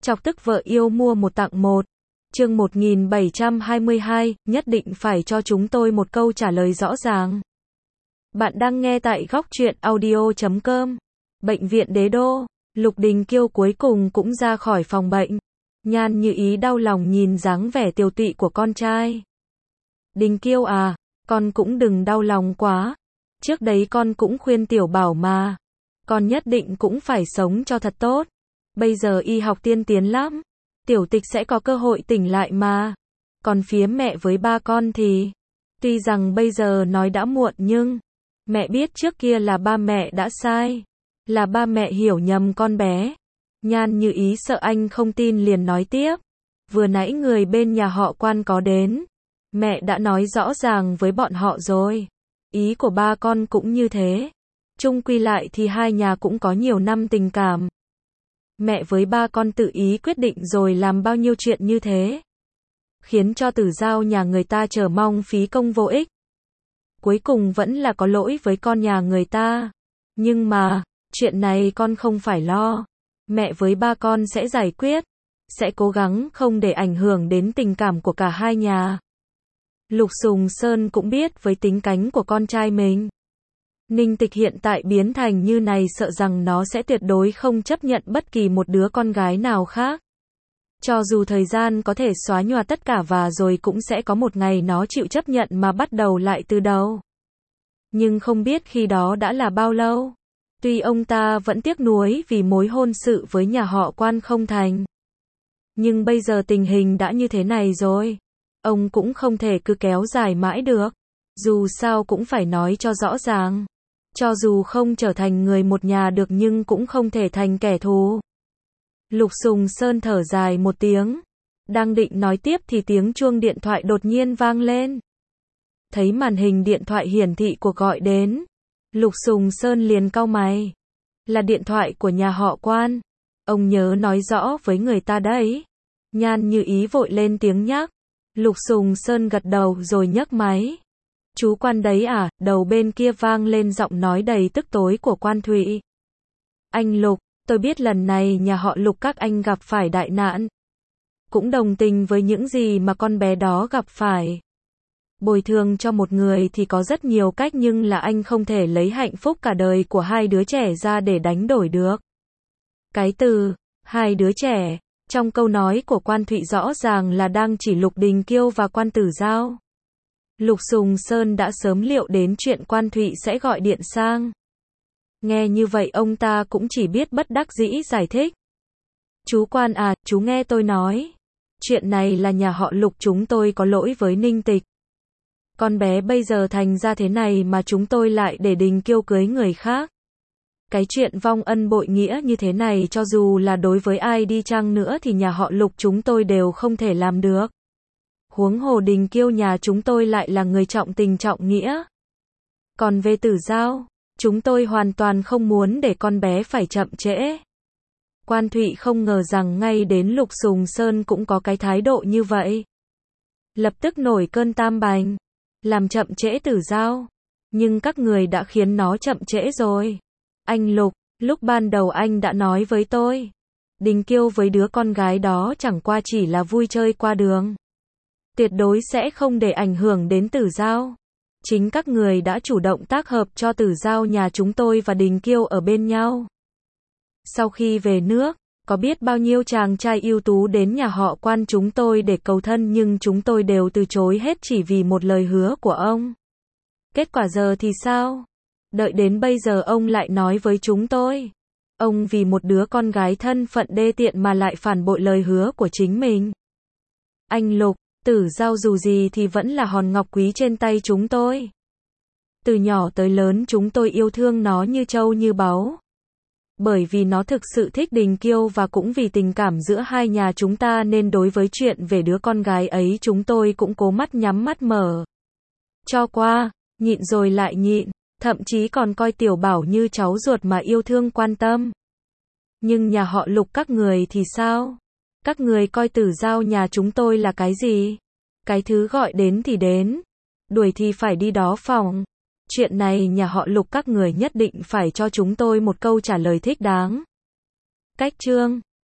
Chọc tức vợ yêu mua một tặng một. Chương 1722, nhất định phải cho chúng tôi một câu trả lời rõ ràng. Bạn đang nghe tại góc truyện audio.com. Bệnh viện Đế Đô, Lục Đình Kiêu cuối cùng cũng ra khỏi phòng bệnh. Nhan Như Ý đau lòng nhìn dáng vẻ tiều tụy của con trai. Đình Kiêu à, con cũng đừng đau lòng quá. Trước đấy con cũng khuyên Tiểu Bảo mà. Con nhất định cũng phải sống cho thật tốt. Bây giờ y học tiên tiến lắm. Tiểu Tịch sẽ có cơ hội tỉnh lại mà. Còn phía mẹ với ba con thì, tuy rằng bây giờ nói đã muộn nhưng, mẹ biết trước kia là ba mẹ đã sai. Là ba mẹ hiểu nhầm con bé. Nhan Như Ý sợ anh không tin liền nói tiếp. Vừa nãy người bên nhà họ Quan có đến. Mẹ đã nói rõ ràng với bọn họ rồi. Ý của ba con cũng như thế. Chung quy lại thì hai nhà cũng có nhiều năm tình cảm. Mẹ với ba con tự ý quyết định rồi làm bao nhiêu chuyện như thế. Khiến cho Tử Giao nhà người ta chờ mong phí công vô ích. Cuối cùng vẫn là có lỗi với con nhà người ta. Nhưng mà, chuyện này con không phải lo. Mẹ với ba con sẽ giải quyết. Sẽ cố gắng không để ảnh hưởng đến tình cảm của cả hai nhà. Lục Sùng Sơn cũng biết với tính cánh của con trai mình. Ninh Tịch hiện tại biến thành như này sợ rằng nó sẽ tuyệt đối không chấp nhận bất kỳ một đứa con gái nào khác. Cho dù thời gian có thể xóa nhòa tất cả và rồi cũng sẽ có một ngày nó chịu chấp nhận mà bắt đầu lại từ đầu. Nhưng không biết khi đó đã là bao lâu. Tuy ông ta vẫn tiếc nuối vì mối hôn sự với nhà họ Quan không thành. Nhưng bây giờ tình hình đã như thế này rồi. Ông cũng không thể cứ kéo dài mãi được. Dù sao cũng phải nói cho rõ ràng. Cho dù không trở thành người một nhà được nhưng cũng không thể thành kẻ thù. Lục Sùng Sơn thở dài một tiếng. Đang định nói tiếp thì tiếng chuông điện thoại đột nhiên vang lên. Thấy màn hình điện thoại hiển thị cuộc gọi đến. Lục Sùng Sơn liền cau mày. Là điện thoại của nhà họ Quan. Ông nhớ nói rõ với người ta đấy. Nhan Như Ý vội lên tiếng nhắc. Lục Sùng Sơn gật đầu rồi nhấc máy. Chú Quan đấy à? Đầu bên kia vang lên giọng nói đầy tức tối của Quan Thụy. Anh Lục, tôi biết lần này nhà họ Lục các anh gặp phải đại nạn. Cũng đồng tình với những gì mà con bé đó gặp phải. Bồi thường cho một người thì có rất nhiều cách nhưng là anh không thể lấy hạnh phúc cả đời của hai đứa trẻ ra để đánh đổi được. Cái từ, hai đứa trẻ, trong câu nói của Quan Thụy rõ ràng là đang chỉ Lục Đình Kiêu và Quan Tử Giao. Lục Sùng Sơn đã sớm liệu đến chuyện Quan Thụy sẽ gọi điện sang. Nghe như vậy ông ta cũng chỉ biết bất đắc dĩ giải thích. Chú Quan à, chú nghe tôi nói. Chuyện này là nhà họ Lục chúng tôi có lỗi với Ninh Tịch. Con bé bây giờ thành ra thế này mà chúng tôi lại để Đình Kiêu cưới người khác. Cái chuyện vong ân bội nghĩa như thế này cho dù là đối với ai đi chăng nữa thì nhà họ Lục chúng tôi đều không thể làm được. Huống hồ Đình Kiêu nhà chúng tôi lại là người trọng tình trọng nghĩa. Còn về Tử Giao, chúng tôi hoàn toàn không muốn để con bé phải chậm trễ. Quan Thụy không ngờ rằng ngay đến Lục Sùng Sơn cũng có cái thái độ như vậy. Lập tức nổi cơn tam bành. Làm chậm trễ Tử Giao. Nhưng các người đã khiến nó chậm trễ rồi. Anh Lục, lúc ban đầu anh đã nói với tôi. Đình Kiêu với đứa con gái đó chẳng qua chỉ là vui chơi qua đường. Tuyệt đối sẽ không để ảnh hưởng đến Tử Giao. Chính các người đã chủ động tác hợp cho Tử Giao nhà chúng tôi và Đình Kiêu ở bên nhau. Sau khi về nước, có biết bao nhiêu chàng trai ưu tú đến nhà họ Quan chúng tôi để cầu thân nhưng chúng tôi đều từ chối hết chỉ vì một lời hứa của ông. Kết quả giờ thì sao? Đợi đến bây giờ ông lại nói với chúng tôi. Ông vì một đứa con gái thân phận đê tiện mà lại phản bội lời hứa của chính mình. Anh Lục, Tử Giao dù gì thì vẫn là hòn ngọc quý trên tay chúng tôi. Từ nhỏ tới lớn chúng tôi yêu thương nó như trâu như báu. Bởi vì nó thực sự thích Đình Kiêu và cũng vì tình cảm giữa hai nhà chúng ta nên đối với chuyện về đứa con gái ấy chúng tôi cũng cố mắt nhắm mắt mở. Cho qua, nhịn rồi lại nhịn, thậm chí còn coi Tiểu Bảo như cháu ruột mà yêu thương quan tâm. Nhưng nhà họ Lục các người thì sao? Các người coi Tử Giao nhà chúng tôi là cái gì? Cái thứ gọi đến thì đến, đuổi thì phải đi đó phòng. Chuyện này nhà họ Lục các người nhất định phải cho chúng tôi một câu trả lời thích đáng. Cách chương